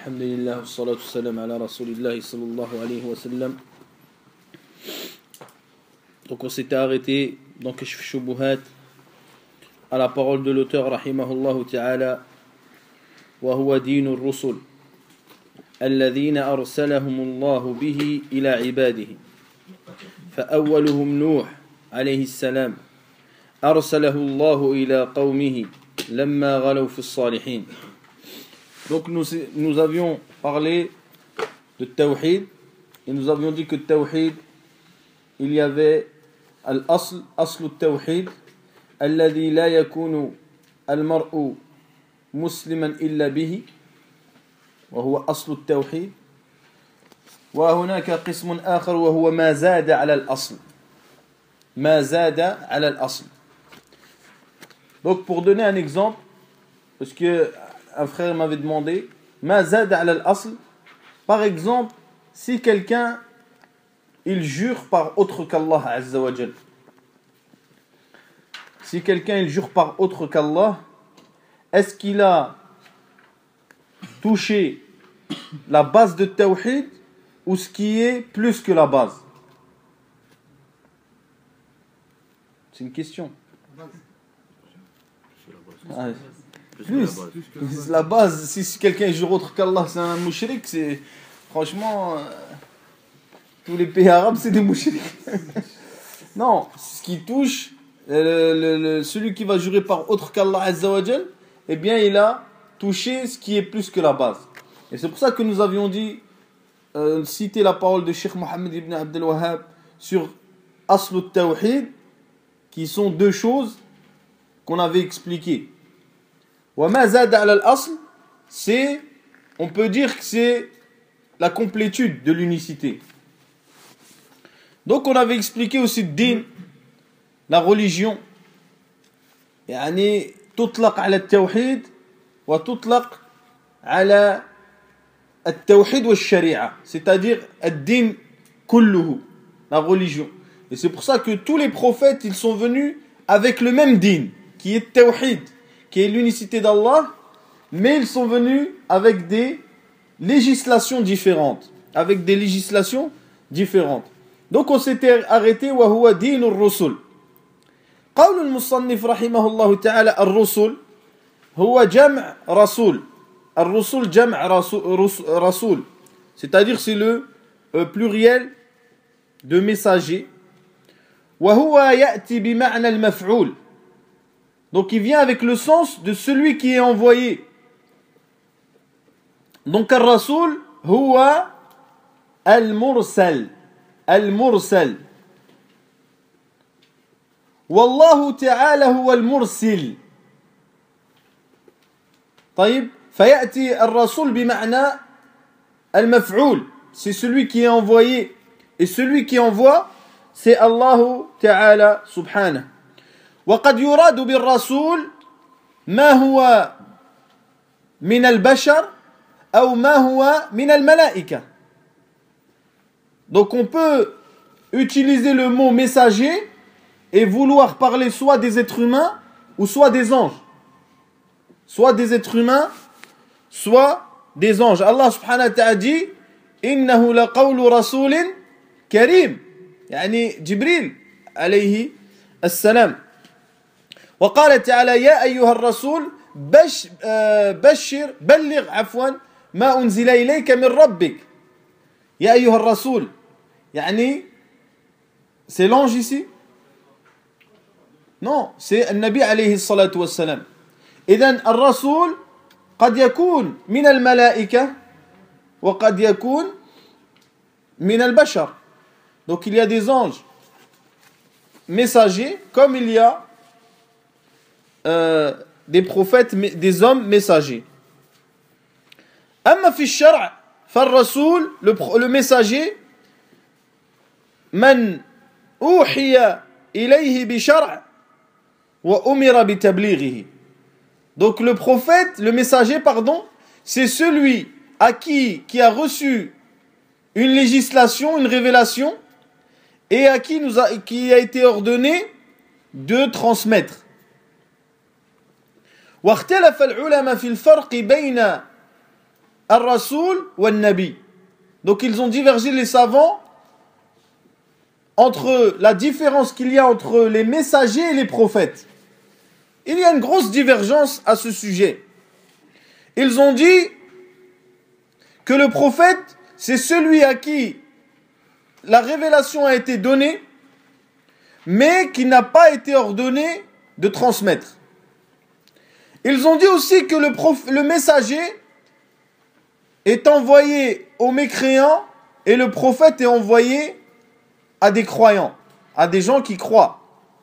Alhamdulillah, wassalatu wassalam ala rasulillahi sallallahu alayhi wa sallam. Donc on s'était arrêté dans Kashf Shubuhat à la parole de l'auteur rahimahullah ta'ala wa huwa dinur rusul alladhina arsalahumullahu bihi ila ibadihi فأولهم نوح عليه السلام أرسله الله إلى قومه لما غلوا في الصالحين. Donc nous avions parlé de Tawhid et nous avions dit que Tawhid, il y avait Al-Asl, Asl Tawhid, الذي لا يكون المرء مسلما إلا به وهو أصل التوحيد. وهناك قسم آخر وهو ما زاد على الأصل. ما زاد على الأصل. Donc pour donner un exemple, parce que un frère m'avait demandé, ما زاد على الأصل, par exemple, si quelqu'un il jure par autre qu'Allah Azza wa Jal. Si quelqu'un il jure par autre qu'Allah, est-ce qu'il a touché la base de Tawhid ou ce qui est plus que la base? C'est une question. Ah, plus la base. Si quelqu'un jure autre qu'Allah, c'est un mouchrik, c'est franchement tous les pays arabes c'est des mouchriks. Non, ce qui touche celui qui va jurer par autre qu'Allah Azza wa Jal, eh bien il a touché ce qui est plus que la base. Et c'est pour ça que nous avions dit citer la parole de Cheikh Mohammed ibn Abdel Wahhab sur Asl al-Tawhid, qui sont deux choses qu'on avait expliquées. Wa ma zada ala al-asl, c'est, on peut dire que c'est la complétude de l'unicité. Donc on avait expliqué aussi din, la religion, يعني تطلق على التوحيد وتطلق على التوحيد والشريعة, c'est-à-dire الدين كله, la religion. Et c'est pour ça que tous les prophètes ils sont venus avec le même din, qui est tawhid, qui est l'unicité d'Allah, mais ils sont venus avec des législations différentes, avec des législations différentes. Donc on s'était arrêté وهو دين الرسل. قول المصنف رحمه الله تعالى الرسل هو جمع رسول. الرسل جمع رسول, c'est-à-dire c'est le pluriel de messager. وهو يأتي بمعنى المفعول. Donc il vient avec le sens de celui qui est envoyé. Donc الرسول هو المرسل. المرسل. والله تعالى هو المرسل. طيب فيأتي الرسول بمعنى المفعول, c'est celui qui est envoyé, et celui qui envoie c'est Allah Ta'ala subhanahu. وقد يراد بالرسول ما هو من البشر أو ما هو من الملائكة. Donc on peut utiliser le mot messager et vouloir parler soit des êtres humains ou soit des anges. Soit des êtres humains, soit des anges. Allah subhanahu wa ta'ala dit إنه لقول رسول كريم, يعني جبريل عليه السلام. وقال تعالى يا أيها الرسول بلغ عفوا ما أنزل إليك من ربك. يا أيها الرسول, يعني c'est l'ange ici? Non, c'est النبي عليه الصلاة والسلام. إذن الرسول قد يكون من الملائكة وقد يكون من البشر. Donc il y a des anges messagers comme il y a des prophètes, des hommes messagers. أما في الشرع فالرسول, le messager, من أوحي إليه بشرع وأمر بتبليغه. Donc le prophète, le messager, pardon, c'est celui à qui a reçu une législation, une révélation, et à qui a été ordonné de transmettre. واختلف العلماء في الفرق بين al-Rasoul ou al-Nabi. Donc ils ont divergé les savants entre la différence qu'il y a entre les messagers et les prophètes. Il y a une grosse divergence à ce sujet. Ils ont dit que le prophète, c'est celui à qui la révélation a été donnée, mais qui n'a pas été ordonné de transmettre. Ils ont dit aussi que le messager est envoyé aux mécréants et le prophète est envoyé à des croyants, à des gens qui croient.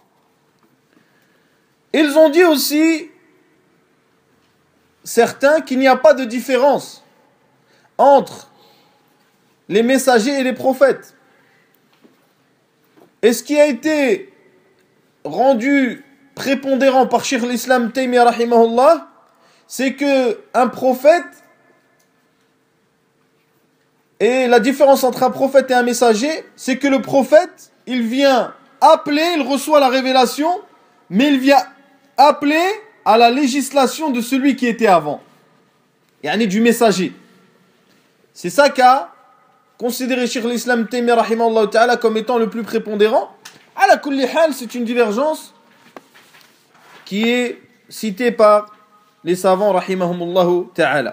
Ils ont dit aussi, certains, qu'il n'y a pas de différence entre les messagers et les prophètes. Et ce qui a été rendu prépondérant par Cheikh l'Islam Taymiyyah rahimahullah, c'est que un prophète, et la différence entre un prophète et un messager, c'est que le prophète, il vient appeler, il reçoit la révélation, mais il vient appeler à la législation de celui qui était avant, yani du messager. C'est ça qu'a considéré Cheikh l'Islam Taymiyyah rahimahullah ta'ala comme étant le plus prépondérant. Ala kulli hal, c'est une divergence qui est citée par les savants rahimahumullah ta'ala.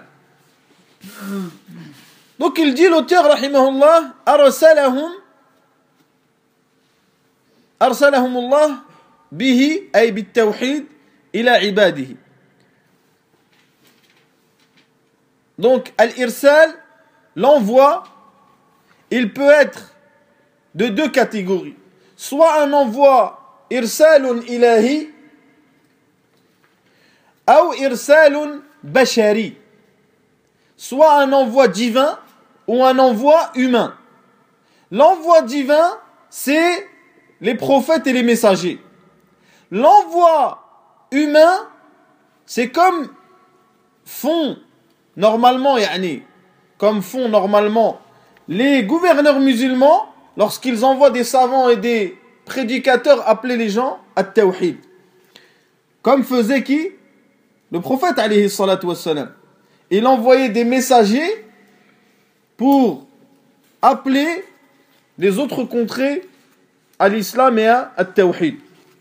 Donc il dit, l'auteur rahimahullah, arsalahumullah bihi ay bit tawhid ila ibadihi. Donc al-irsal, l'envoi, il peut être de deux catégories. Soit un envoi irsalun ilahi ou irsalun bashari. Soit un envoi divin ou un envoi humain. L'envoi divin, c'est les prophètes et les messagers. L'envoi humain, c'est comme font normalement, les gouverneurs musulmans lorsqu'ils envoient des savants et des prédicateurs appeler les gens à tawhid. Comme faisait qui? Le prophète alayhi salatu wassalam. Il envoyait des messagers pour appeler les autres contrées à l'islam et à tawhid.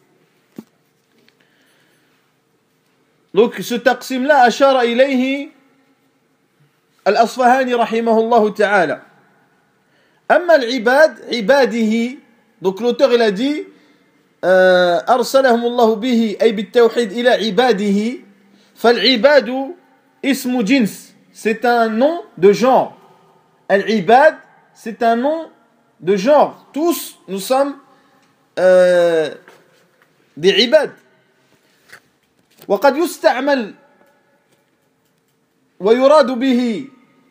Donc ce taqsim-là, ashara ilayhi al-Asfahani rahimahullah ta'ala. Amma al-ibad, ibadihi, donc l'auteur il a dit arsalahumullahu bihi ay bit tawhid ila ibadihi, fal-ibadu ismu jins, c'est un nom de genre. Al-ibad, c'est un nom de genre. Tous, nous sommes des ibad. وقد يستعمل ويراد به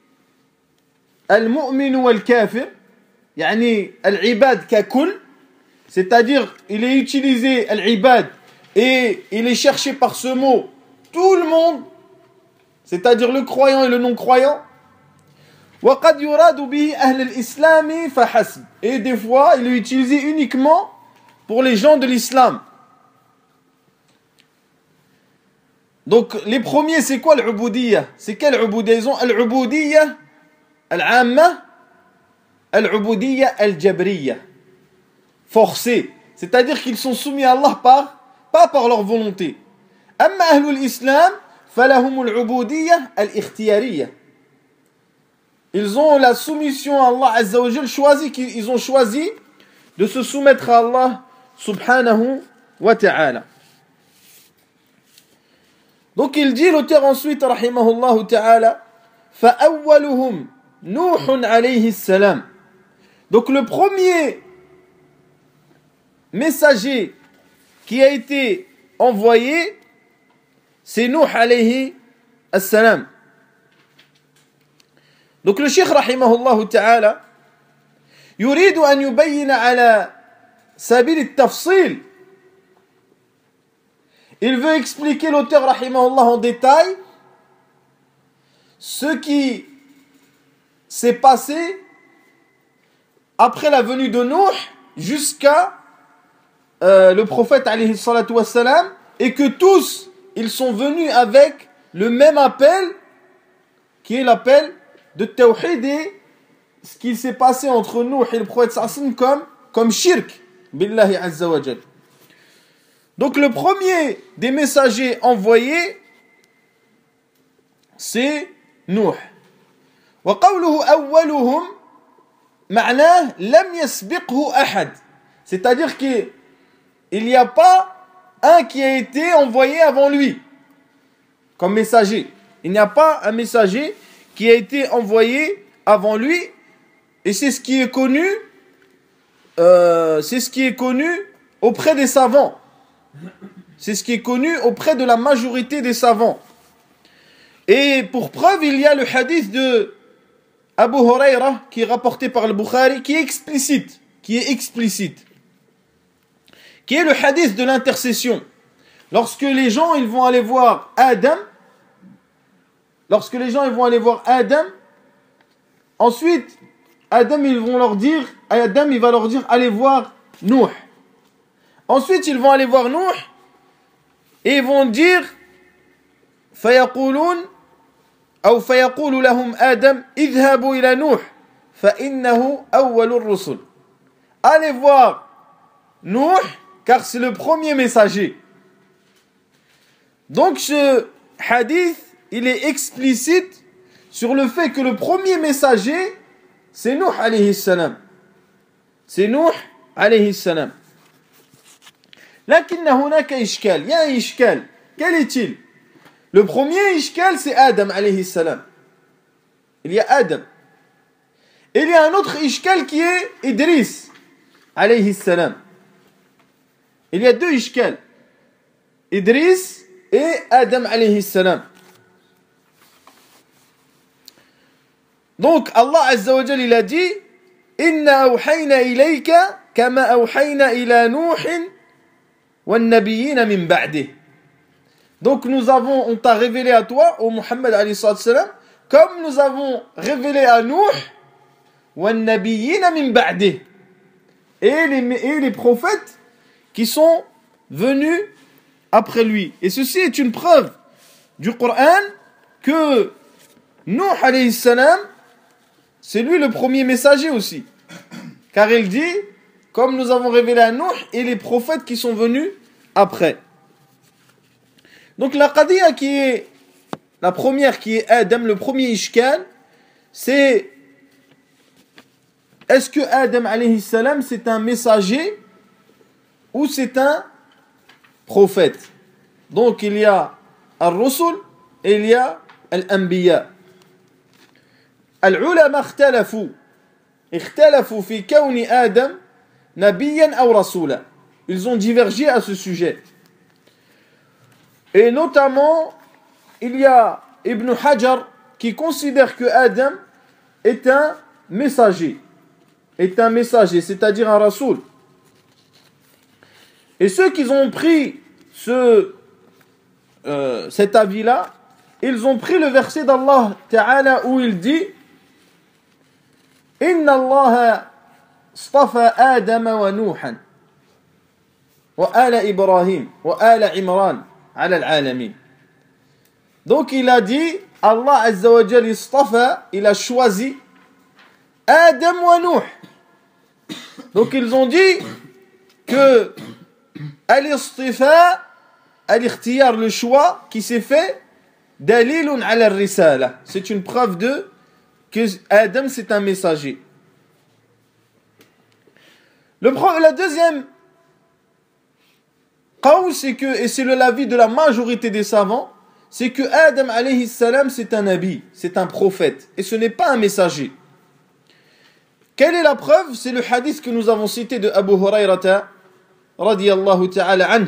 المؤمن والكافر يعني العباد ككل, c'est-à-dire il est utilisé al-ibad et il est cherché par ce mot tout le monde, c'est-à-dire le croyant et le non-croyant. وقد يراد به أهل الإسلام فحسب, et des fois il est utilisé uniquement pour les gens de l'islam. Donc les premiers, c'est quoi l'ubudiyya? C'est quelle ubudiyya? Ils ont al-ubudiyya al-amma, al-ubudiyya al-jabriyya, forcés, c'est-à-dire qu'ils sont soumis à Allah pas par leur volonté. Amma ahlul islam falahum al-ubudiyya al-ikhtiyariyya, ils ont la soumission à Allah azza wa jal, ils ont choisi de se soumettre à Allah subhanahu wa ta'ala. Donc il dit, l'auteur ensuite, rahimahullah ta'ala, فَأَوَّلُهُمْ نُوحٌ عَلَيْهِ السَّلَامِ. Donc le premier messager qui a été envoyé, c'est Nuh alayhi as-salam. Donc le cheikh rahimahullah ta'ala يريد أن يبين على سبيل التفصيل. Il veut expliquer, l'auteur rahimahullah, en détail ce qui s'est passé après la venue de Nuh jusqu'à le prophète alayhi salatu wassalam, et que tous ils sont venus avec le même appel qui est l'appel de Tawhid et ce qui s'est passé entre nous et le prophète sallam comme shirk billahi azza wa jal. Donc le premier des messagers envoyés, c'est Nuh. Wa qawluhu awwaluhum ma'nah lam yasbiqhu ahad. C'est-à-dire qu'il n'y a pas un qui a été envoyé avant lui comme messager. Il n'y a pas un messager qui a été envoyé avant lui, et c'est ce qui est connu, auprès des savants. C'est ce qui est connu auprès de la majorité des savants. Et pour preuve, il y a le hadith de Abu Huraira qui est rapporté par le Bukhari, qui est explicite, qui est le hadith de l'intercession. Lorsque les gens ils vont aller voir Adam, ensuite Adam il va leur dire allez voir Nuh. Ensuite ils vont aller voir Nuh et ils vont dire فيقول لهم آدم اذهبوا إلى نوح فإنه أول الرسل. Allez voir Nuh car c'est le premier messager. Donc ce hadith, il est explicite sur le fait que le premier messager, c'est Nuh alayhi salam. C'est Nuh alayhi salam. لكن هناك إشكال. Il y a un إشكال. Quel est-il? Le premier إشكال, c'est Adam alayhi salam. Il y a Adam. Et il y a un autre إشكال qui est Idris alayhi salam. Il y a deux إشكال. Idris et Adam alayhi salam. Donc Allah azza wa jalla il a dit inna awhayna ilayka kama awhayna ila nuhin wan nabiyyin min ba'dih. Donc on t'a révélé à toi, ô Muhammad alayhi salam, comme nous avons révélé à Nuh wan nabiyyin min ba'dih, et les prophètes qui sont venus après lui. Et ceci est une preuve du Coran que Nuh alayhi salam, c'est lui le premier messager aussi. Car il dit, comme nous avons révélé à Nuh et les prophètes qui sont venus après. Donc la qadiyya qui est la première, qui est Adam, le premier ishkal, c'est est-ce que Adam alayhi salam c'est un messager ou c'est un prophète? Donc il y a al-rusul et il y a al-anbiya. Al-ulama ikhtalafu fi kawni Adam nabiyyan aw rasula. Ils ont divergé à ce sujet. Et notamment, il y a Ibn Hajar qui considère que Adam est un messager. C'est-à-dire un rasoul. Et ceux qui ont pris cet avis-là, ils ont pris le verset d'Allah Ta'ala où il dit Inna Allah astafa Adam wa Nuhan wa ala Ibrahim wa ala Imran ala al-alamin. Donc il a dit, Allah Azza wa Jal istafa, il a choisi Adam wa Nuh. Donc ils ont dit que al-istifa, al-ikhtiyar, le choix qui s'est fait, dalilun ala al-risala. C'est une preuve que Adam c'est un messager. La deuxième qawl, c'est que, et c'est l'avis de la majorité des savants, c'est que Adam alayhi salam c'est un nabi, c'est un prophète, et ce n'est pas un messager. Quelle est la preuve? C'est le hadith que nous avons cité de Abu Hurayrata radiyallahu ta'ala anhu,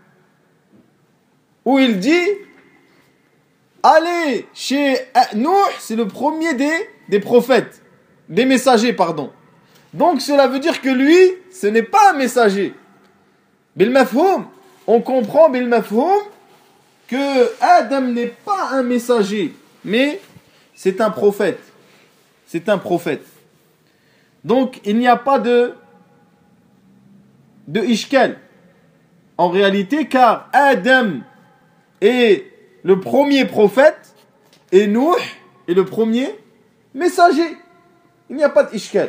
où il dit allez chez Nuh, c'est le premier des prophètes, des messagers, pardon. Donc cela veut dire que lui, ce n'est pas un messager. Bil mafhoum, on comprend bil mafhoum que Adam n'est pas un messager, mais c'est un prophète. C'est un prophète. Donc il n'y a pas de ishkal en réalité, car Adam est le premier prophète et Nuh est le premier messager. Il n'y a pas d'ishkal.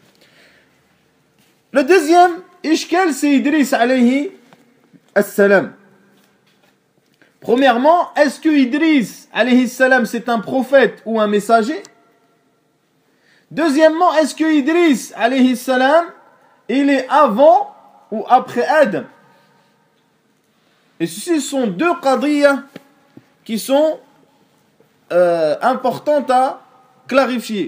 Le deuxième ishkal, c'est Idriss alayhi as-salam. Premièrement, est-ce que Idriss alayhi salam c'est un prophète ou un messager? Deuxièmement, est-ce que Idriss alayhi salam il est avant ou après Adam? Et ceci sont deux qadiyas qui sont importantes à clarifier.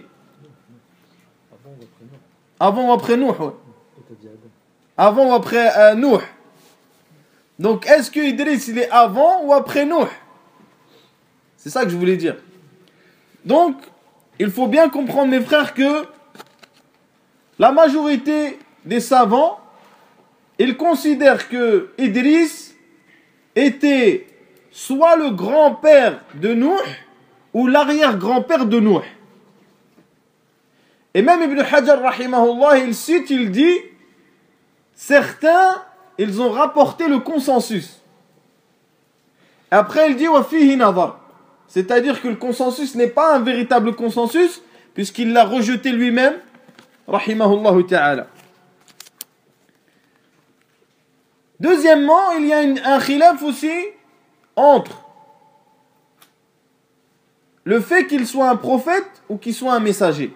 Avant ou après Nuh? Ouais. Avant ou après Nuh? Donc, est-ce que Idriss il est avant ou après Nuh? C'est ça que je voulais dire. Donc, il faut bien comprendre, mes frères, que la majorité des savants, ils considèrent que Idriss était soit le grand-père de Nuh ou l'arrière-grand-père de Nuh. Et même Ibn Hajar, rahimahullah, il cite, il dit, certains, ils ont rapporté le consensus. Après, il dit, wa fihi nadar. C'est-à-dire que le consensus n'est pas un véritable consensus, puisqu'il l'a rejeté lui-même, rahimahullah ta'ala. Deuxièmement, il y a un khilaf aussi entre le fait qu'il soit un prophète ou qu'il soit un messager.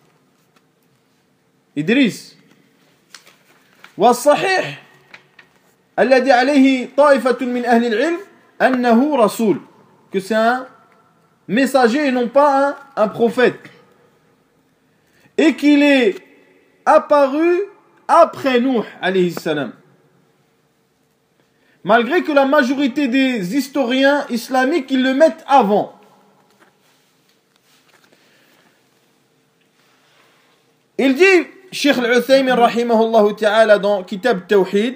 Idriss. والصحيح الذي عليه طائفة من أهل العلم أنه رسول, que c'est un messager et non pas un prophète, et qu'il est apparu après Nuh alayhi salam, malgré que la majorité des historiens islamiques ils le mettent avant. Il dit Cheikh Al-Uthaymin rahimahullah ta'ala dans Kitab Tawhid,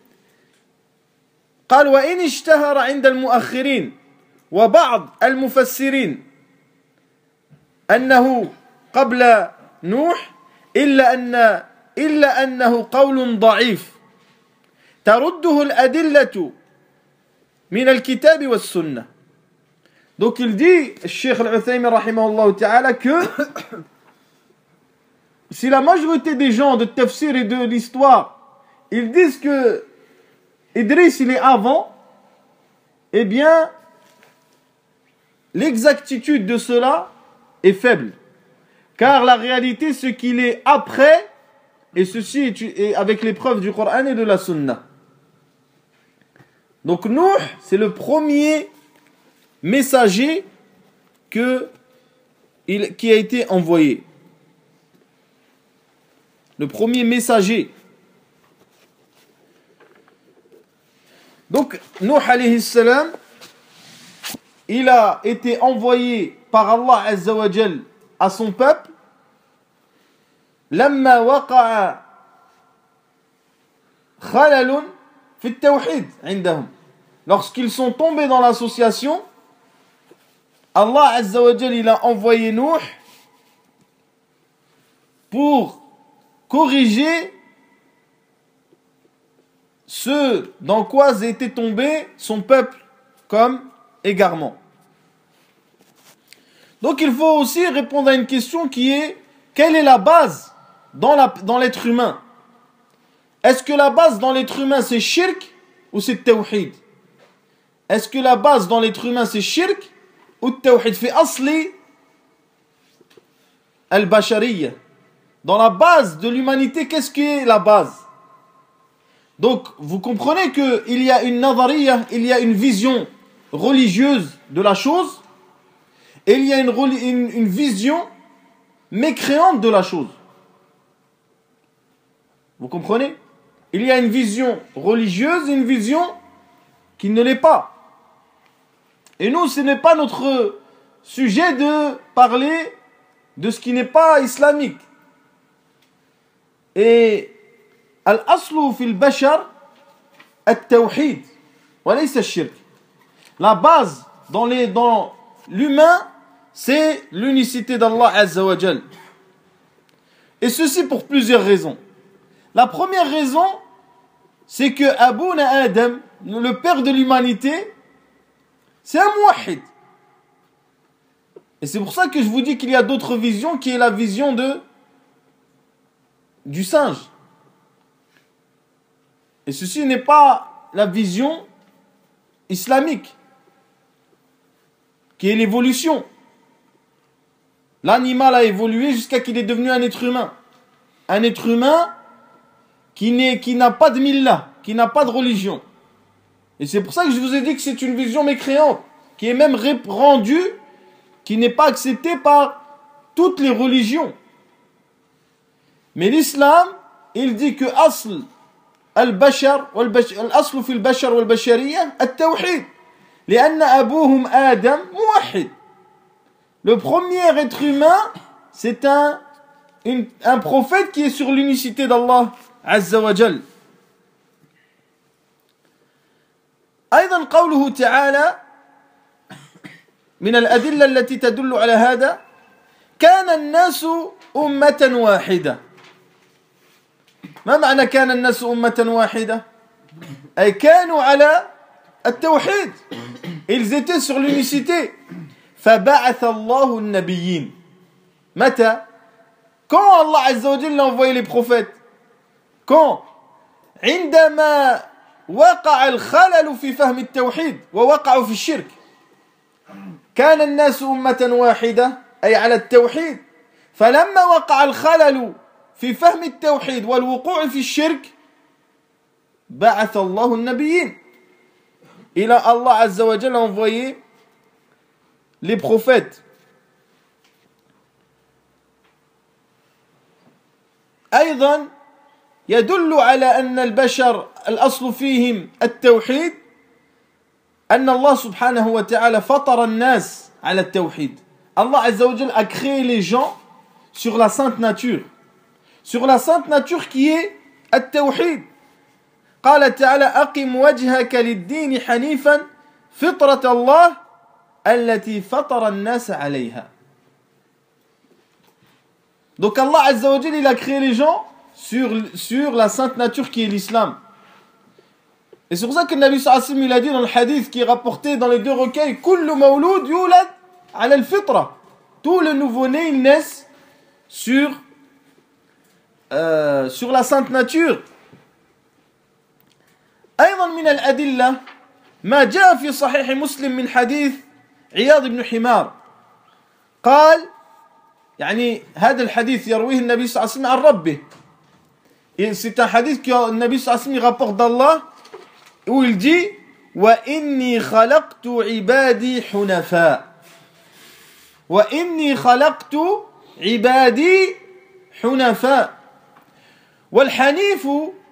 قال وإن اشتهر عند المؤخرين وبعض المفسرين أنه قبل نوح إلا أنه قول ضعيف ترده الأدلة من الكتاب والسنة. Donc il dit, Cheikh Al-Uthaymin rahimahullah ta'ala, que si la majorité des gens de tafsir et de l'histoire, ils disent que Idriss il est avant, eh bien, l'exactitude de cela est faible. Car la réalité, c'est qu'il est après, et ceci est avec les preuves du Coran et de la Sunna. Donc Nuh, c'est le premier messager qui a été envoyé. Le premier messager. Donc, Nuh alayhi salam, il a été envoyé par Allah Azza wa Jal à son peuple. لما وقع خلل في التوحيد عندهم. Lorsqu'ils sont tombés dans l'association, Allah Azza wa Jal, il a envoyé Nuh pour corriger ce dans quoi était tombé son peuple comme égarement. Donc il faut aussi répondre à une question qui est: quelle est la base dans l'être humain? Est-ce que la base dans l'être humain c'est shirk ou c'est tawhid? Est-ce que la base dans l'être humain c'est shirk ou tawhid? Fi asli al-bashariyya. Dans la base de l'humanité, qu'est-ce qui est la base? Donc, vous comprenez qu'il y a une nadariya, il y a une vision religieuse de la chose, et il y a une vision mécréante de la chose. Vous comprenez? Il y a une vision religieuse et une vision qui ne l'est pas. Et nous, ce n'est pas notre sujet de parler de ce qui n'est pas islamique. Et al-aslu fil bashar at-tawhid wa laysa ash-shirk. La base dans l'humain, c'est l'unicité d'Allah Azza wa Jal. Et ceci pour plusieurs raisons. La première raison, c'est que Abouna Adam, le père de l'humanité, c'est un muwahhid. Et c'est pour ça que je vous dis qu'il y a d'autres visions qui est la vision du singe. Et ceci n'est pas la vision islamique, qui est l'évolution. L'animal a évolué jusqu'à qu'il est devenu un être humain. Un être humain qui n'a pas de millah, qui n'a pas de religion. Et c'est pour ça que je vous ai dit que c'est une vision mécréante, qui est même répandue, qui n'est pas acceptée par toutes les religions. Mais l'islam, il dit que asl al-bashar, al-aslu fi al-bashar wal-bashariyya, al-tawhid. لأن أبوهم آدم موحد. Le premier être humain, c'est un prophète qui est sur l'unicité d'Allah Azza wa Jal. أيضا قوله تعالى من الأدلة التي تدل على هذا كان الناس أمة واحدة. ما معنى كان الناس أمة واحدة؟ أي كانوا على التوحيد. Ils étaient sur l'unicité. فبعث الله النبيين. متى؟ Quand Allah Azza wa Jalla a envoyé les prophètes? Quand? عندما وقع الخلل في فهم التوحيد ووقعوا في الشرك. كان الناس أمة واحدة أي على التوحيد. فلما وقع الخلل في فهم التوحيد والوقوع في الشرك بعث الله النبيين. Et là, Allah Azza wa Jalla a envoyé les prophètes. أيضا يدل على أن البشر الأصل فيهم التوحيد أن الله سبحانه وتعالى فطر الناس على التوحيد. Allah Azza wa Jalla a créé les gens sur la sainte nature. Sur la sainte nature qui est التوحيد. قال تعالى أقم وجهك للدين حنيفا فطرة الله التي فطر الناس عليها. Donc Allah Azza wa Jalla, il a créé les gens sur la sainte nature qui est l'islam. Et c'est pour ça que le Nabi sallallahu alayhi wa sallam, il a dit dans le hadith qui est rapporté dans les deux recueils, kullu mawloud yulad ala al-fitra. Tous les nouveau-nés, ils naissent sur la sainte nature. أيضا من الأدلة ما جاء في صحيح مسلم من حديث عياض بن حمار قال يعني هذا الحديث يرويه النبي صلى الله عليه وسلم عن ربه. C'est un hadith que le Nabi sallallahu alayhi wa sallam rapporte d'Allah où il dit وإني خلقت عبادي حنفاء. وإني خلقت عبادي حنفاء. والحنيف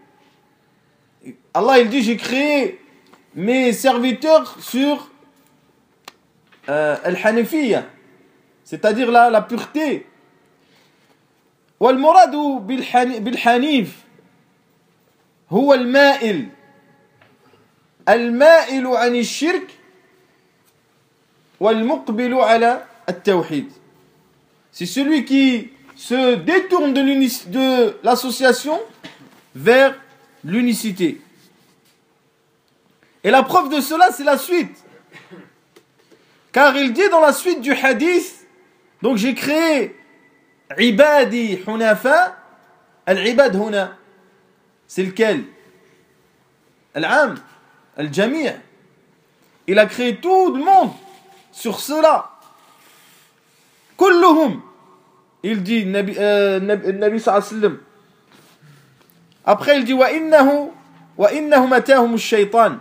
Allah il dit j'ai créé mes serviteurs sur al-hanifiyya, c'est-à-dire la pureté. والمراد بالحنيف هو المائل عن الشرك والمقبل على التوحيد. C'est celui qui se détourne de l'association vers l'unicité. Et la preuve de cela, c'est la suite. Car il dit dans la suite du hadith, donc j'ai créé ibadi hunafa. Al-ibad huna, c'est lequel? Al-am, al-jami'. Il a créé tout le monde sur cela. Kulluhum. Il dit, Nabi sallallahu alayhi wa sallam. Après il dit wa innahum atahum ash-shaytan.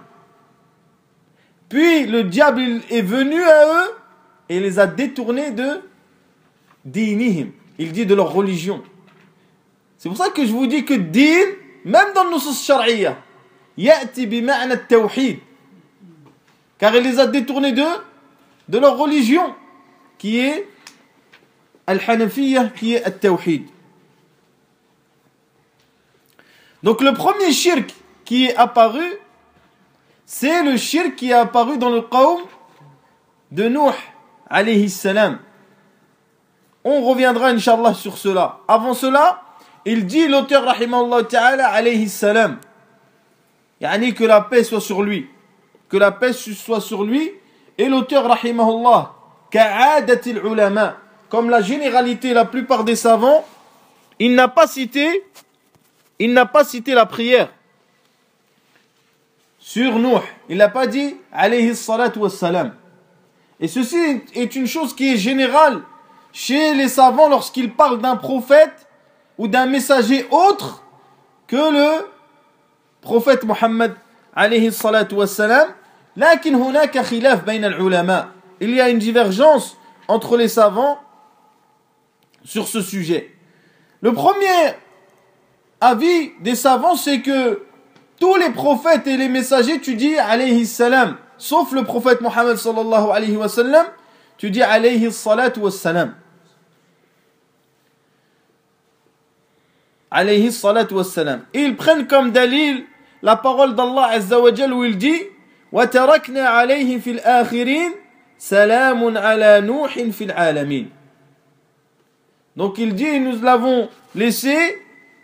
Puis le diable est venu à eux et les a détournés de dinihim. Il dit de leur religion. C'est pour ça que je vous dis que din, même dans nos sources shar'iyya, ya'ti bi ma'na at-tawhid. Car il les a détournés de leur religion qui est al-hanafiyya, qui est at-tawhid. Donc le premier shirk qui est apparu, c'est le shirk qui est apparu dans le qawm de Nuh alayhi salam. On reviendra inshallah sur cela. Avant cela, il dit l'auteur rahimahullah ta'ala alayhi salam, yani que la paix soit sur lui. Que la paix soit sur lui. Et l'auteur rahimahullah كعادة العلماء, comme la généralité, la plupart des savants, il n'a pas cité la prière sur Nuh. Il n'a pas dit alayhi salatu wassalam. Et ceci est une chose qui est générale chez les savants lorsqu'ils parlent d'un prophète ou d'un messager autre que le prophète Mohammed alayhi salatu wassalam. لكن هناك خلاف بين العلماء. Il y a une divergence entre les savants sur ce sujet. Le premier avis des savants, c'est que tous les prophètes et les messagers, tu dis alayhi salam, sauf le prophète Mohammed sallallahu alayhi wa sallam, tu dis alayhi salatu wassalam. Alayhi salatu wassalam. Et ils prennent comme dalil la parole d'Allah azza wa jal où il dit وَتَرَكْنَا عَلَيْهِ فِي الْآخِرِينَ سَلَامٌ عَلَى نُوحٍ فِي الْعَالَمِينَ. Donc il dit, nous l'avons laissé,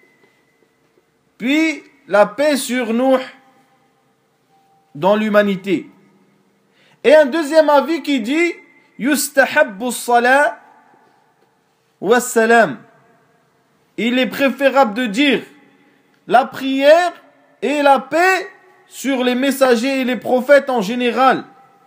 puis la paix sur Nuh dans l'humanité. Et un deuxième avis qui dit يُسْتَحَبُّ الصَّلَاةِ وَالسَّلَامِ. Il est préférable de dire la prière et la paix sur les messagers et les prophètes en général.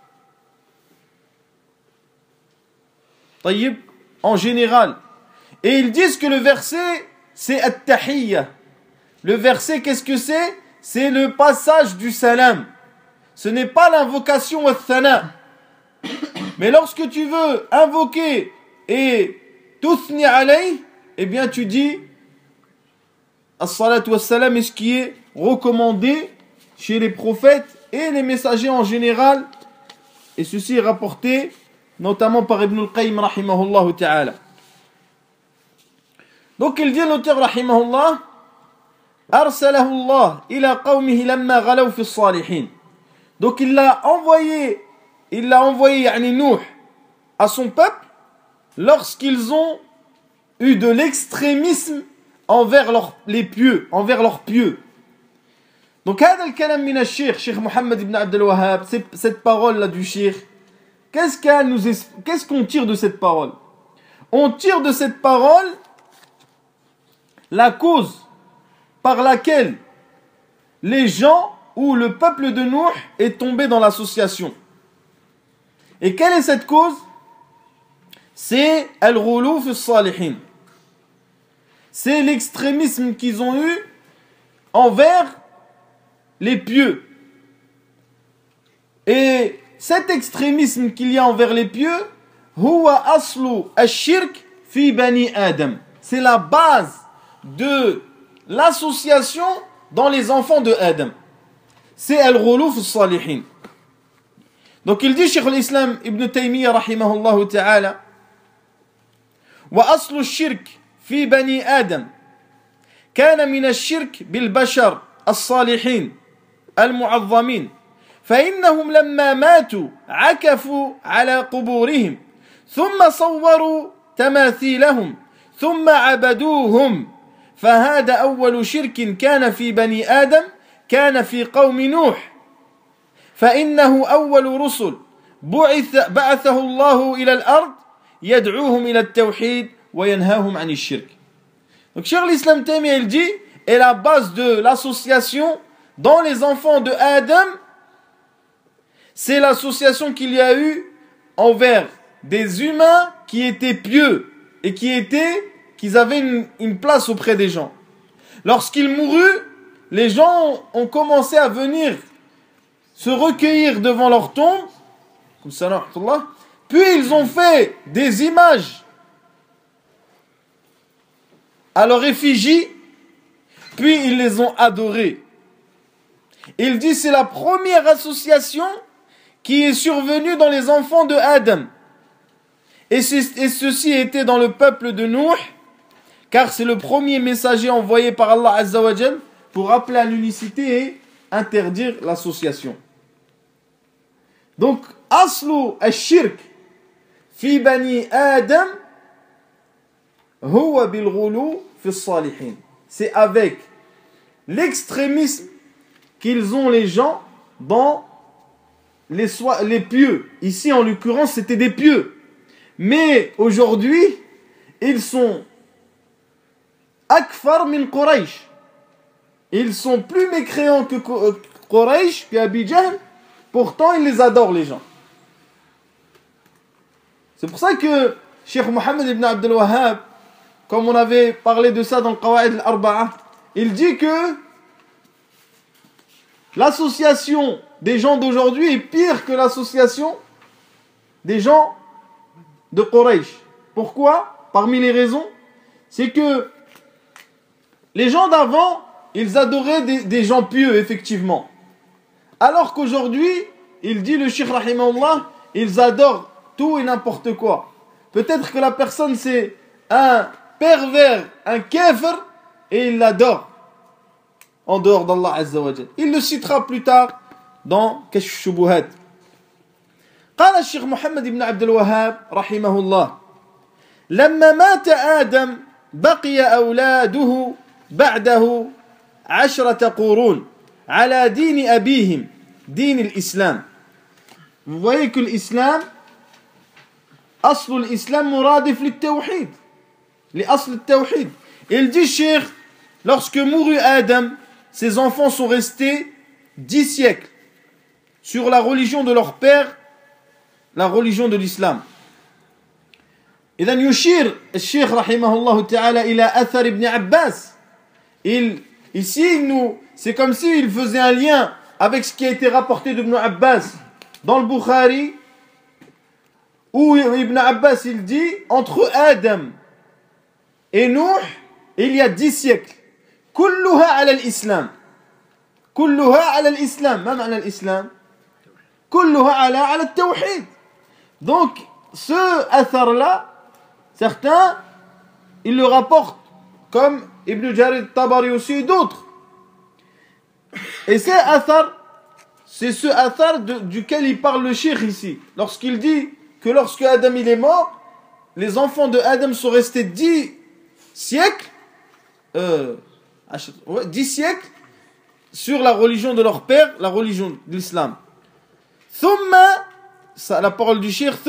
طيب, en général. Et ils disent que le verset, c'est at-tahiyya. Le verset, qu'est-ce que c'est? C'est le passage du salam. Ce n'est pas l'invocation al-thana. Mais lorsque tu veux invoquer et tuthni alayh, eh bien tu dis as-salatu was-salam, est ce qui est recommandé chez les prophètes et les messagers en général. Et ceci est rapporté notamment par Ibn al-Qayyim rahimahullah ta'ala. Donc il dit l'auteur rahimahullah arsalahu Allah ila qawmihi lamma ghalaw fi as-salihin. Donc il l'a envoyé yani Nuh à son peuple lorsqu'ils ont eu de l'extrémisme envers les pieux, envers leurs pieux. Donc هذا الكلام من الشيخ Cheikh Mohammed ibn Abdel Wahhab, cette parole là du Cheikh, qu'est-ce qu'on tire de cette parole? On tire de cette parole la cause par laquelle les gens ou le peuple de Nuh est tombé dans l'association. Et quelle est cette cause? C'est al-ghulu fi as-salihin. C'est l'extrémisme qu'ils ont eu envers les pieux. Et cet extrémisme qu'il y a envers les pieux, huwa aslu ash-shirk fi bani Adam. C'est la base de l'association dans les enfants de Adam. C'est al-ghulu fi as-salihin. Donc il dit Cheikh al-Islam Ibn Taymiyyah rahimahullah ta'ala wa aslu ash-shirk في بني آدم كان من الشرك بالبشر الصالحين المعظمين فإنهم لما ماتوا عكفوا على قبورهم ثم صوروا تماثيلهم ثم عبدوهم فهذا أول شرك كان في بني آدم كان في قوم نوح فإنه أول رسل بعثه الله إلى الأرض يدعوهم إلى التوحيد وينهاهم عن الشرك. Donc Cheikh l'Islam Taymiyyah il dit, et la base de l'association dans les enfants de Adam, c'est l'association qu'il y a eu envers des humains qui étaient pieux et qu'ils avaient une place auprès des gens. Lorsqu'il mourut, les gens ont commencé à venir se recueillir devant leur tombe, puis ils ont fait des images à leur effigie, puis ils les ont adorés. Il dit c'est la première association qui est survenue dans les enfants de Adam. Et ceci était dans le peuple de Nuh, car c'est le premier messager envoyé par Allah Azza wa Jal pour appeler à l'unicité et interdire l'association. Donc, aslu al-shirk fi bani Adam huwa bil-ghulu fi as-salihin. C'est avec l'extrémisme qu'ils ont les gens dans les pieux. Ici, en l'occurrence, c'était des pieux. Mais aujourd'hui, ils sont akfar min Quraysh. Ils sont plus mécréants que Quraysh, que Abi Jahl. Pourtant, ils les adorent, les gens. C'est pour ça que Cheikh Mohammed ibn Abdel Wahhab, comme on avait parlé de ça dans le Qawa'id al-Arba'a, il dit que l'association des gens d'aujourd'hui est pire que l'association des gens de Quraysh. Pourquoi? Parmi les raisons, c'est que les gens d'avant, ils adoraient des gens pieux, effectivement. Alors qu'aujourd'hui, il dit le Cheikh Rahimahullah, ils adorent tout et n'importe quoi. Peut-être que la personne c'est un pervers, un kafir, et il l'adore en dehors d'Allah Azza wa Jal. Il le citera plus tard dans Kashf Shubuhat. قال الشيخ محمد بن عبد الوهاب رحمه الله لما مات آدم بقي أولاده بعده 10 قرون على دين أبيهم دين الإسلام. Vous voyez que l'islam, أصل الإسلام مرادف للتوحيد لأصل التوحيد. Il dit, Cheikh, lorsque mourut Adam, ses enfants sont restés 10 siècles sur la religion de leur père, la religion de l'islam. إذن يشير الشيخ رحمه الله تعالى إلى أثر ابن عباس. Ici, c'est comme s'il faisait un lien avec ce qui a été rapporté d'Ibn Abbas dans le Bukhari, où Ibn Abbas il dit entre Adam et Nuh il y a 10 siècles. كلها على الإسلام. كلها على الإسلام. ما معنى الإسلام؟ كلها على التوحيد. Donc ce athar là, certains ils le rapportent comme Ibn Jarir Tabari aussi et d'autres. Et c'est ce athar duquel il parle le cheikh ici. Lorsqu'il dit que lorsque Adam il est mort, les enfants de Adam sont restés 10 siècles, 10 siècles sur la religion de leur père, la religion de l'islam. La parole du cheikh,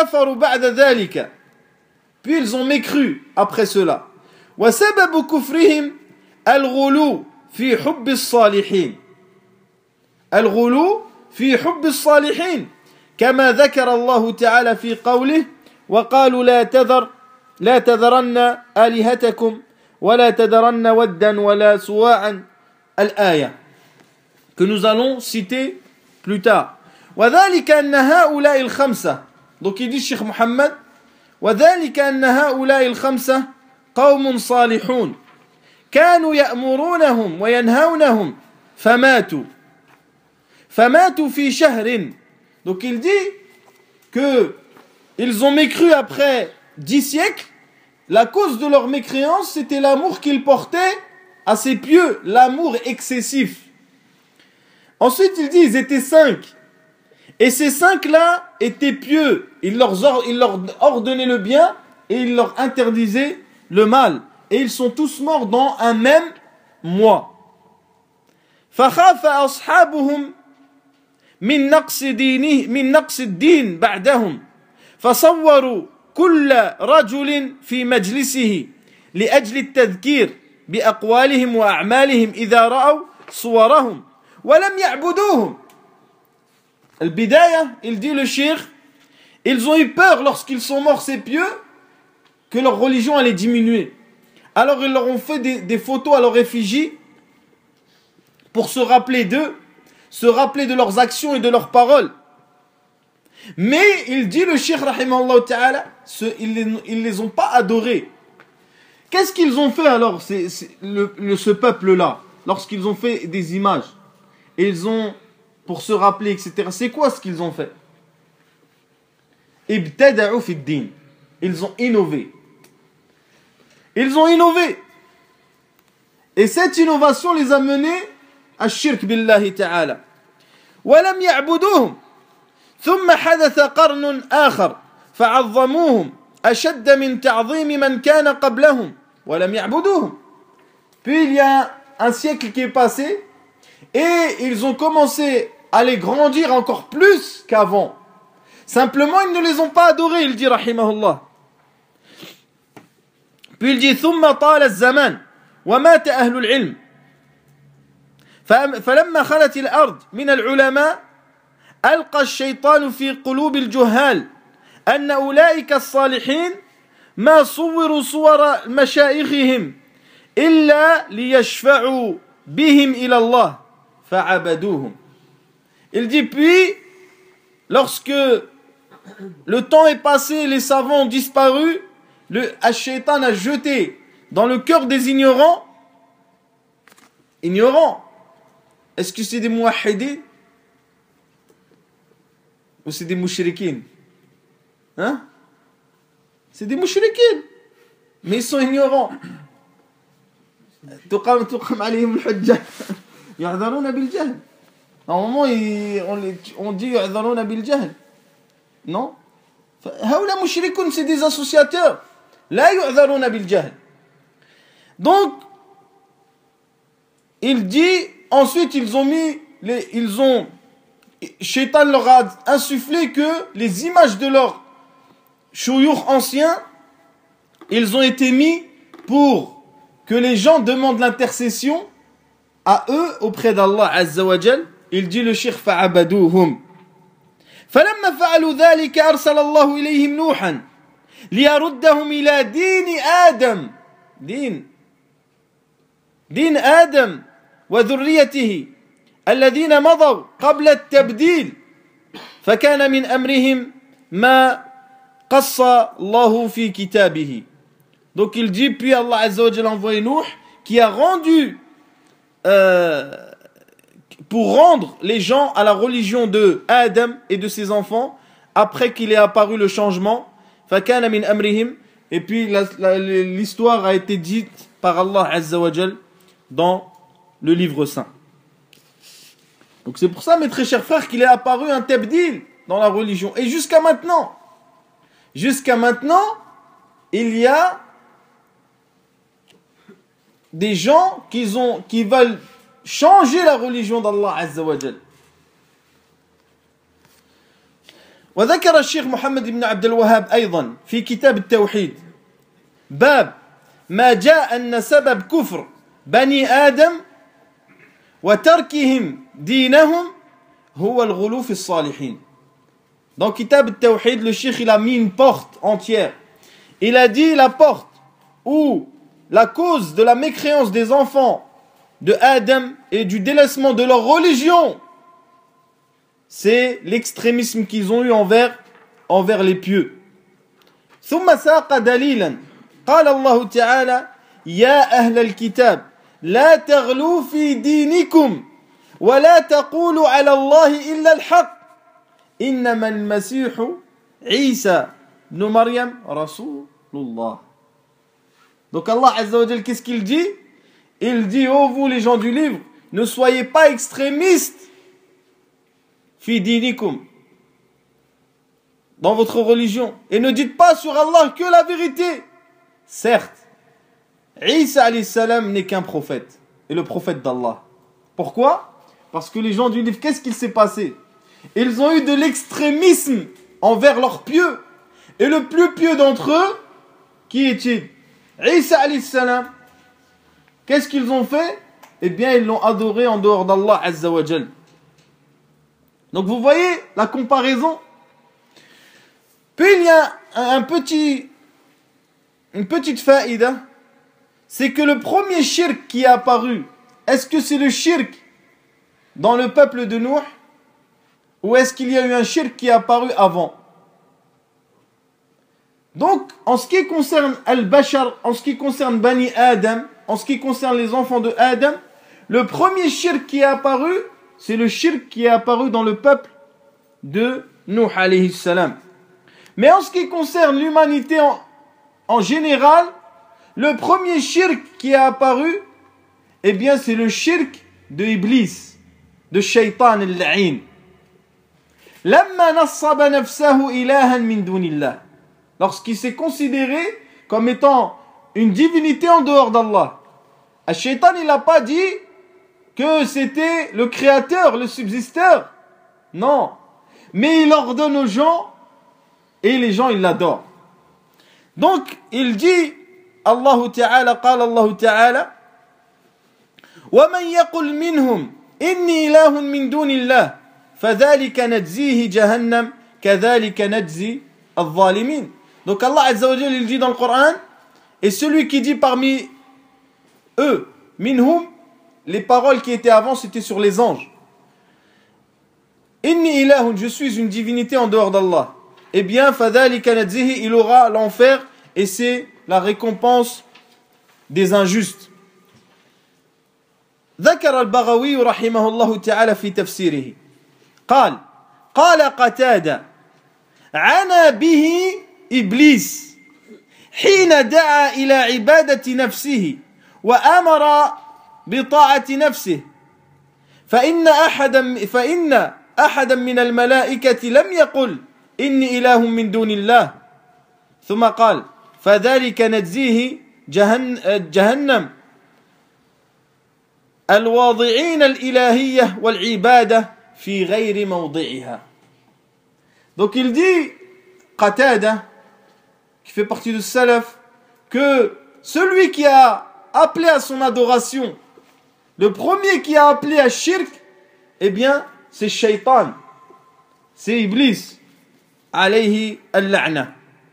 puis ils ont mécru après cela. وسبب كفرهم الغلو في حب الصالحين. الغلو في حب الصالحين كما ذكر الله تعالى في قوله وقالوا لا تذرن آلهتكم ولا تذرن ودا ولا سواعا الآية que nous allons citer plus tard. وذلك أن هؤلاء الخمسة, donc il dit Cheikh Mohammed, وذلك أن هؤلاء الخمسة قوم صالحون كانوا يأمرونهم وينهونهم فماتوا في شهر. Donc il dit que ils ont mécru après 10 siècles. La cause de leur mécréance, c'était l'amour qu'ils portaient à ces pieux, l'amour excessif. Ensuite, il dit, ils étaient 5. Et ces 5-là étaient pieux. Ils leur ordonnaient le bien et ils leur interdisaient le mal. Et ils sont tous morts dans un même mois. فخاف أصحابهم من نقص الدين بعدهم فصوروا كل رجل في مجلسه لأجل التذكير بأقوالهم وأعمالهم إذا رأوا صورهم ولم يعبدوهم. البداية, il dit le cheikh, ils ont eu peur lorsqu'ils sont morts ces pieux que leur religion allait diminuer. Alors ils leur ont fait des photos à leur effigie pour se rappeler d'eux, se rappeler de leurs actions et de leurs paroles. Mais il dit le cheikh rahimahullah ta'ala, ils les ont pas adorés. Qu'est-ce qu'ils ont fait alors ce peuple-là, lorsqu'ils ont fait des images et ils ont, pour se rappeler, etc. C'est quoi ce qu'ils ont fait? Ibtada'u fi ad-din. Ils ont innové. Ils ont innové. Et cette innovation les a menés à shirk billahi ta'ala. ولم يعبدوهم. ثم حدث قرن آخر فعظموهم أشد من تعظيم من كان قبلهم ولم يعبدوهم. Puis il y a un siècle qui est passé et ils ont commencé à les grandir encore plus qu'avant. Simplement, ils ne les ont pas adorés, il dit rahimahullah. Puis il dit ثم طال الزمان ومات أهل العلم فلما خلت الأرض من العلماء ألقى الشيطان في قلوب الجهال أن أولئك الصالحين ما صوروا صور مشايخهم إلا ليشفعوا بهم إلى الله فعبدوهم. Il dit puis, lorsque le temps est passé, les savants ont disparu, le Shaitan a jeté dans le cœur des ignorants, est-ce que c'est des muwahhidin ou c'est des mushrikines? Hein? C'est des mushrikines, mais ils sont ignorants. تقام عليهم الحجة يعذرون بالجهل. Normalement, on dit يعذرون بالجهل. Non? هؤلاء مشركون, c'est des associateurs. لا يعذرون بالجهل. Donc, il dit, ensuite Shaitan leur a insufflé que les images de leurs shuyukh anciens, ils ont été mis pour que les gens demandent l'intercession à eux auprès d'Allah Azza wa Jal. Il dit le Cheikh فَعَبَدُوهُمْ فَلَمَّا فَعَلُوا ذَلِكَ أَرْسَلَ اللَّهُ إِلَيْهِمْ نُوحًا لِيَرُدَّهُمْ إِلَى دِينِ آدَمَ دين آدم وذريته الذين مضوا قبل التبديل فكان من أمرهم ما قص الله في كتابه. Donc il dit, puis Allah Azza wa Jalla a envoyé Nuh qui a rendu pour rendre les gens à la religion de Adam et de ses enfants après qu'il ait apparu le changement. فكان من أمرهم. Et puis l'histoire a été dite par Allah Azza wa Jalla dans le livre saint. Donc c'est pour ça, mes très chers frères, qu'il est apparu un tabdil dans la religion. Et jusqu'à maintenant, il y a des gens qui veulent changer la religion d'Allah Azza wa Jal. وذكر الشيخ محمد بن عبد الوهاب أيضا في كتاب التوحيد باب ما جاء أن سبب كفر بني آدم وتركهم دينهم هو الغلو في الصالحين. Dans Kitab al-Tawhid, le Cheikh il a mis une porte entière. Il a dit la porte où la cause de la mécréance des enfants de Adam et du délaissement de leur religion, c'est l'extrémisme qu'ils ont eu envers les pieux. ثم ساق دليلا قال الله تعالى يا أهل الكتاب لا تغلوا في دينكم ولا تقولوا على الله إلا الحق إنما المسيح عيسى بن مريم رسول الله. Donc Allah Azza wa Jal, qu'est-ce qu'il dit? Il dit, oh vous les gens du livre, ne soyez pas extrémistes fi dinikum, dans votre religion, et ne dites pas sur Allah que la vérité. Certes, Isa alayhi salam n'est qu'un prophète, et le prophète d'Allah. Pourquoi? Parce que les gens du livre, qu'est-ce qu'il s'est passé? Ils ont eu de l'extrémisme envers leurs pieux, et le plus pieux d'entre eux, qui est-il? Isa alayhi salam. Qu'est-ce qu'ils ont fait? Eh bien, ils l'ont adoré en dehors d'Allah Azza wa Jal. Donc vous voyez la comparaison. Puis il y a une petite faïda, c'est que le premier shirk qui est apparu, est-ce que c'est le shirk dans le peuple de Nuh, ou est-ce qu'il y a eu un shirk qui est apparu avant? Donc, en ce qui concerne Al-Bashar, en ce qui concerne Bani Adam, en ce qui concerne les enfants de Adam, le premier shirk qui est apparu, c'est le shirk qui est apparu dans le peuple de Nuh alayhi salam. Mais en ce qui concerne l'humanité en général, le premier shirk qui est apparu, eh bien c'est le shirk de Iblis, de Shaitan al-La'in. Lamma nassaba nafsahu ilahan min dunillah. Lorsqu'il s'est considéré comme étant une divinité en dehors d'Allah. Shaitan, il n'a pas dit que c'était le créateur, le subsisteur. Non. Mais il ordonne aux gens et les gens ils l'adorent. Donc il dit Allah Ta'ala, قال الله تعالى ومن يقل منهم إني إله من دون الله فذلك نجزيه جهنم كذلك نجزي الظالمين. Donc Allah Azza wa Jalla il dit dans le Coran, et celui qui dit parmi eux, minhum, les paroles qui étaient avant c'était sur les anges. Inni ilahun, je suis une divinité en dehors d'Allah. Eh bien, fadhalika nadzihi, il aura l'enfer et c'est la récompense des injustes. ذكر البغوي رحمه الله تعالى في تفسيره قال قتادة عنا به إبليس حين دعا إلى عبادة نفسه وأمر بطاعة نفسه فإن أحدا من الملائكة لم يقل إني إله من دون الله ثم قال فذلك نجزيه جهنم الواضعين الإلهية والعبادة في غير موضعها. Donc il dit Qatada, qui fait partie du Salaf, que celui qui a appelé à son adoration, le premier qui a appelé à shirk, eh bien c'est Shaitan, c'est Iblis, alayhi al-la'na.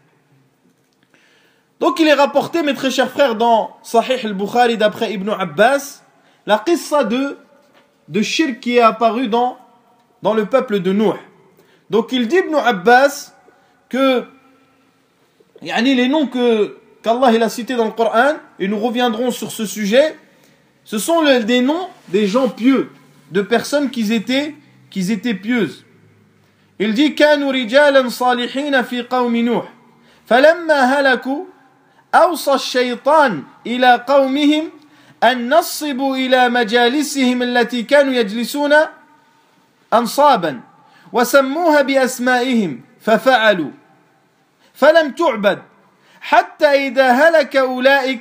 Donc il est rapporté, mes très chers frères, dans Sahih al-Bukhari d'après Ibn Abbas, la qissa de shirk qui est apparu dans le peuple de Nuh. Donc il dit Ibn Abbas que les noms qu'Allah il a cités dans le Coran, et nous reviendrons sur ce sujet, ce sont des noms des gens pieux, de personnes qui étaient pieuses. Il dit كانوا رجالا صالحين في قوم نوح فلما هلكوا أوصى الشيطان إلى قومهم أن نصبوا إلى مجالسهم التي كانوا يجلسون أنصابا وسموها بأسمائهم ففعلوا فلم تعبد حتى إذا هلك أولئك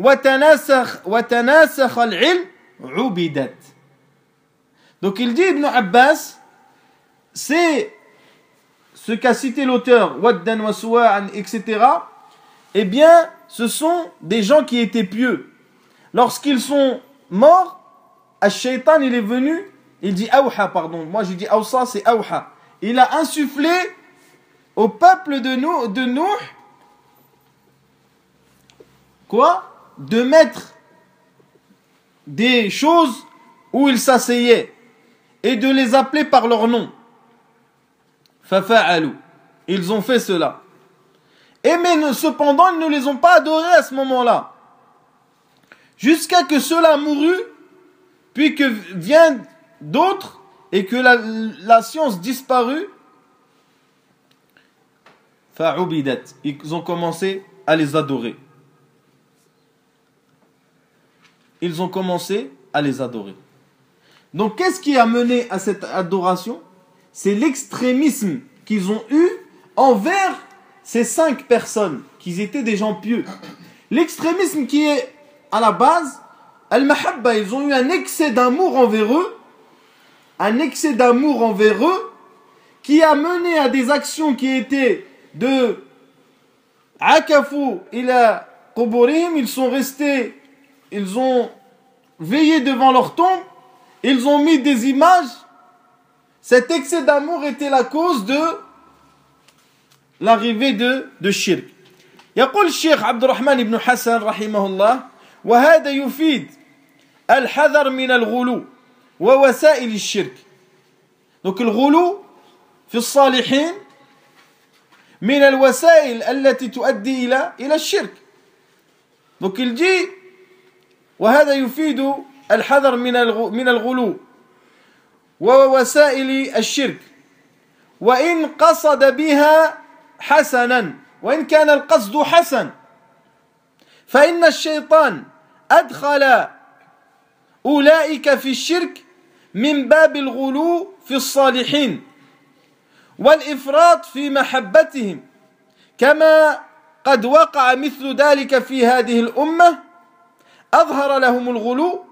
وتناسخ العلم عبدت. Donc il dit Ibn Abbas, c'est ce qu'a cité l'auteur, Waddan wa Suwa'an, etc. Eh bien, ce sont des gens qui étaient pieux. Lorsqu'ils sont morts, Ash-Shaytan, il est venu, il dit Awha, pardon, moi j'ai dit Awsa, c'est Awha. Il a insufflé au peuple de Nuh, quoi? De mettre des choses où ils s'asseyaient et de les appeler par leur nom. Fafa'alu. Ils ont fait cela. Et mais cependant, ils ne les ont pas adorés à ce moment-là. Jusqu'à que cela mourut, puis que viennent d'autres, et que la science disparut. Fa'ubidat. Ils ont commencé à les adorer. Ils ont commencé à les adorer. Donc qu'est-ce qui a mené à cette adoration? C'est l'extrémisme qu'ils ont eu envers ces 5 personnes, qui étaient des gens pieux. L'extrémisme qui est à la base, al-mahabba, ils ont eu un excès d'amour envers eux, qui a mené à des actions qui étaient de akafu ila quburihim, ils ont veillé devant leur tombe, ils ont mis des images. Cet excès d'amour était la cause de l'arrivée de shirk. يقول الشيخ عبد الرحمن بن حسن رحمه الله وهذا يفيد الحذر من الغلو ووسائل الشرك. Donc الغلو في الصالحين من الوسائل التي تؤدي إلى الشرك. Donc il dit وهذا يفيد الحذر من الغلو ووسائل الشرك وإن قصد بها حسنا وإن كان القصد حسن فإن الشيطان أدخل أولئك في الشرك من باب الغلو في الصالحين والإفراط في محبتهم كما قد وقع مثل ذلك في هذه الأمة أظهر لهم الغلو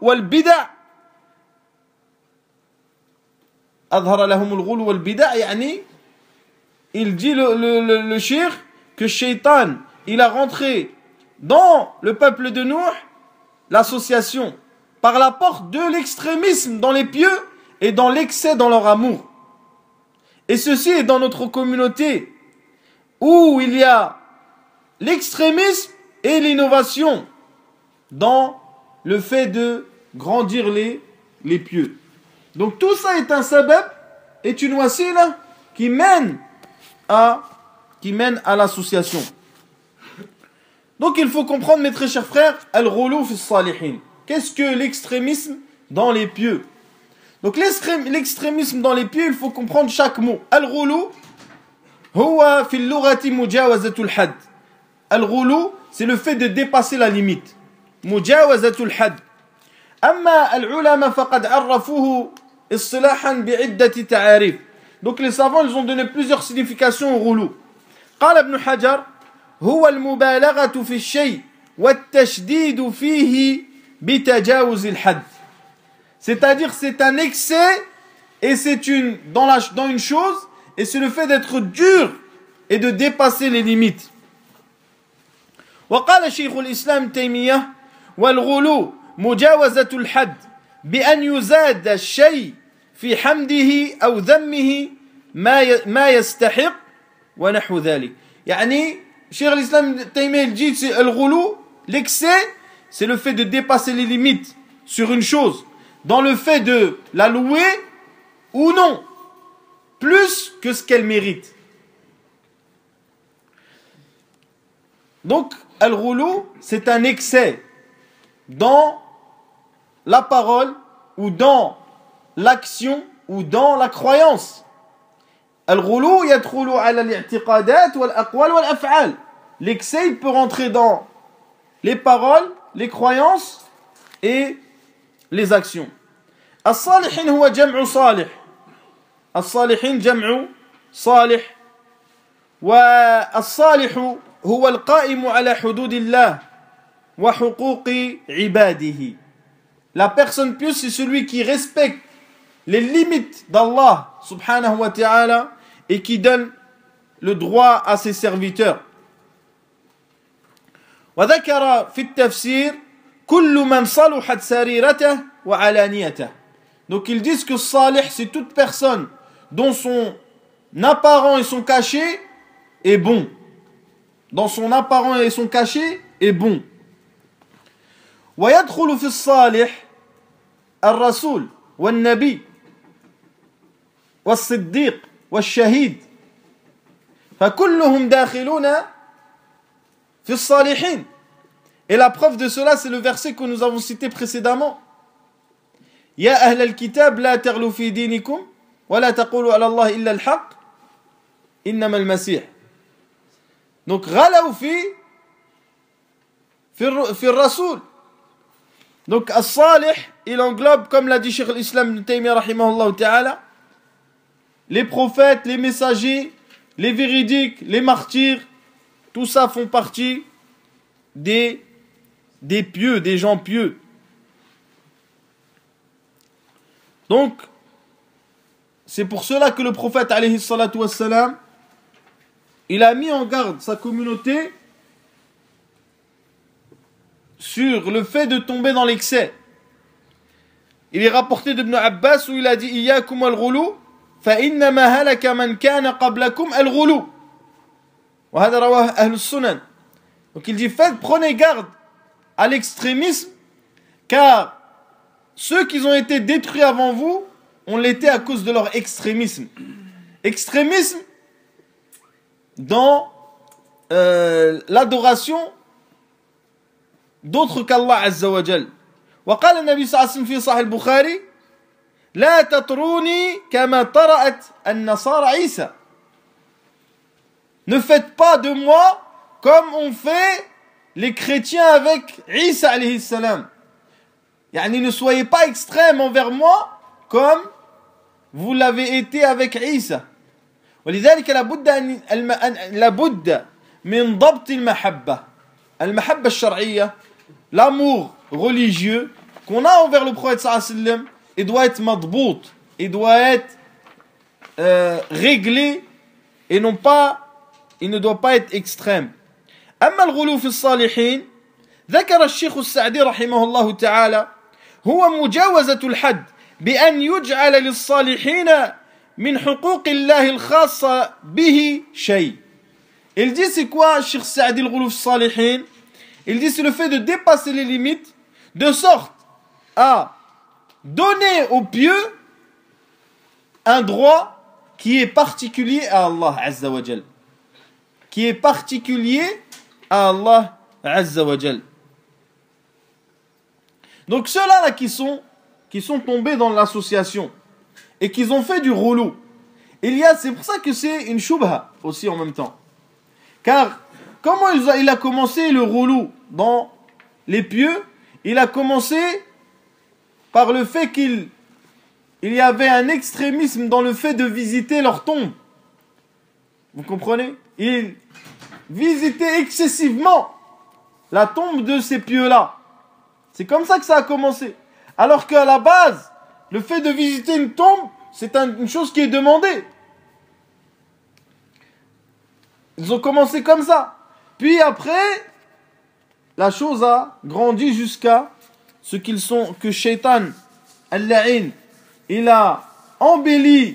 والبدع يعني il dit le shir que Shaitan, il a rentré dans le peuple de Nuh l'association par la porte de l'extrémisme dans les pieux et dans l'excès dans leur amour. Et ceci est dans notre communauté où il y a l'extrémisme et l'innovation dans le fait de grandir les pieux. Donc tout ça est un sabab, est une wasila qui mène à l'association. Donc il faut comprendre, mes très chers frères, al-ghulu fi salihin. Qu'est-ce que l'extrémisme dans les pieux? Donc l'extrémisme dans les pieux, il faut comprendre chaque mot. Al-ghulu huwa fi al-lughati mujawazatul had. Al-ghulu, c'est le fait de dépasser la limite. Mujawazatul had. Amma al-ulama faqad arrafuhu istilahan bi'iddati ta'arif. Donc les savants, ils ont donné plusieurs significations au ghulu. قال ابن حجر هو المبالغة في الشيء والتشديد فيه بتجاوز الحد. C'est-à-dire c'est un excès et c'est dans une chose et c'est le fait d'être dur et de dépasser les limites. وقال شيخ الإسلام تيمية والغلو مجاوزة الحد بأن يزاد الشيء في حمده أو ذمه ما يستحق ونحو ذلك. يعني شيخ الإسلام تيمية dit c'est le ghulu, l'excès, c'est le fait de dépasser les limites sur une chose, dans le fait de la louer ou non, plus que ce qu'elle mérite. Donc, al-ghulu, c'est un excès dans la parole ou dans l'action ou dans la croyance. Al-ghulu yadkhulu ala al-i'tiqadat wal-aqwal wal-af'al. L'excès, il peut rentrer dans les paroles, les croyances et les actions. As-salihin huwa jam'u salih. As-salihin jam'u salih. Wa as-salihu huwa al-qa'imu ala hududillah wa huquqi ibadihi. La personne pieuse, c'est celui qui respecte les limites d'Allah subhanahu wa ta'ala et qui donne le droit à ses serviteurs. وذكر في التفسير كل من صلحت سريرته وعلانيته. Donc ils disent que salih, c'est toute personne dont son apparent et son cachet est bon. Dans son apparent et son cachet est bon. ويدخل في الصالح الرسول والنبي والصديق والشهيد فكلهم داخلون في الصالحين. Et la preuve de cela, c'est le verset que nous avons cité précédemment. يا أهل الكتاب لا تغلوا في دينكم ولا تقولوا على الله إلا الحق إنما المسيح. Donc غلوا في الرسول. Donc as-salih, il englobe, comme l'a dit Cheikh l'Islam Ibn Taymiyyah rahimahullah ta'ala, les prophètes, les messagers, les véridiques, les martyrs, tout ça font partie des pieux, des gens pieux. Donc, c'est pour cela que le prophète alayhi salatu wassalam, il a mis en garde sa communauté sur le fait de tomber dans l'excès. Il est rapporté d'Ibn Abbas où il a dit Iyyakum al-ghulu fa innama halaka man kana qablakum al-ghulu. Wa hadha rawah ahl as-sunan. Donc il dit prenez garde à l'extrémisme car ceux qui ont été détruits avant vous ont l'été à cause de leur extrémisme. Extrémisme dans l'adoration d'autres qu'Allah Azza wa Jal. وقال النبي صلى الله عليه وسلم في صحيح البخاري لا تطروني كما طرأت النصارى عيسى. Ne faites pas de moi comme ont fait les chrétiens avec Isa alayhi salam. Yani ne soyez pas extrêmes envers moi comme vous l'avez été avec Isa. ولذلك لابد من ضبط المحبة. المحبة الشرعية, l'amour religieux qu'on a envers le prophète sallallahu alayhi wa sallam, il doit être madbout, il doit être réglé et il ne doit pas être extrême. أما الغلو في الصالحين ذكر الشيخ السعدي رحمه الله تعالى هو مجاوزة الحد بأن يجعل للصالحين من حقوق الله الخاصة به شيء. Il dit c'est quoi Cheikh Saadi al-Ghulou fi Salihin? Il dit c'est le fait de dépasser les limites de sorte à donner aux pieux un droit qui est particulier à Allah Azza wa Jal. Qui est particulier à Allah Azza wa Jal. Donc ceux-là qui sont tombés dans l'association et qui ont fait du roulou, c'est pour ça que c'est une shubha aussi en même temps. Car comment il a commencé le roulou dans les pieux? Il a commencé par le fait qu'il y avait un extrémisme dans le fait de visiter leur tombe. Vous comprenez? Il visitait excessivement la tombe de ces pieux-là. C'est comme ça que ça a commencé. Alors qu'à la base, le fait de visiter une tombe, c'est une chose qui est demandée. Ils ont commencé comme ça. Puis après, la chose a grandi jusqu'à ce que Shaitan, Al-La'in, il a embelli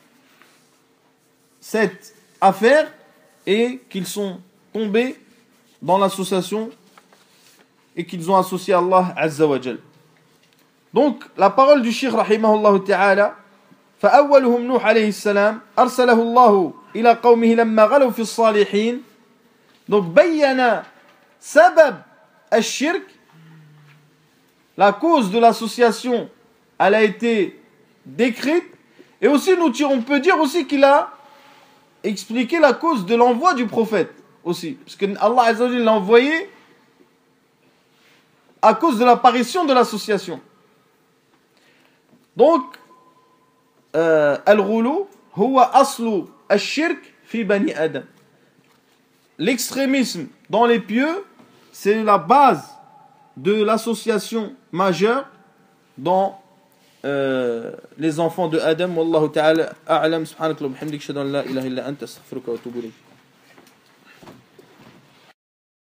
cette affaire et qu'ils sont tombés dans l'association et qu'ils ont associé Allah Azza wa Jal. Donc, la parole du Cheikh rahimahullah ta'ala, فأولهم نوح عليه السلام أرسله الله إلى قومه لما غلوا في الصالحين. Donc, بيّن سبب الشرك, la cause de l'association, elle a été décrite. Et aussi, on peut dire aussi qu'il a expliqué la cause de l'envoi du prophète aussi. Parce que Allah Azza wa Jalla l'a envoyé à cause de l'apparition de l'association. Donc, al-ghulu huwa aslu al-shirk fi bani Adam. L'extrémisme dans les pieux, c'est la base de l'association majeure dans les enfants de Adam. Wallahu ta'ala a'lam. Subhanaka wa bihamdika, ashhadu an la ilaha illa anta, astaghfiruka wa atubu ilayk.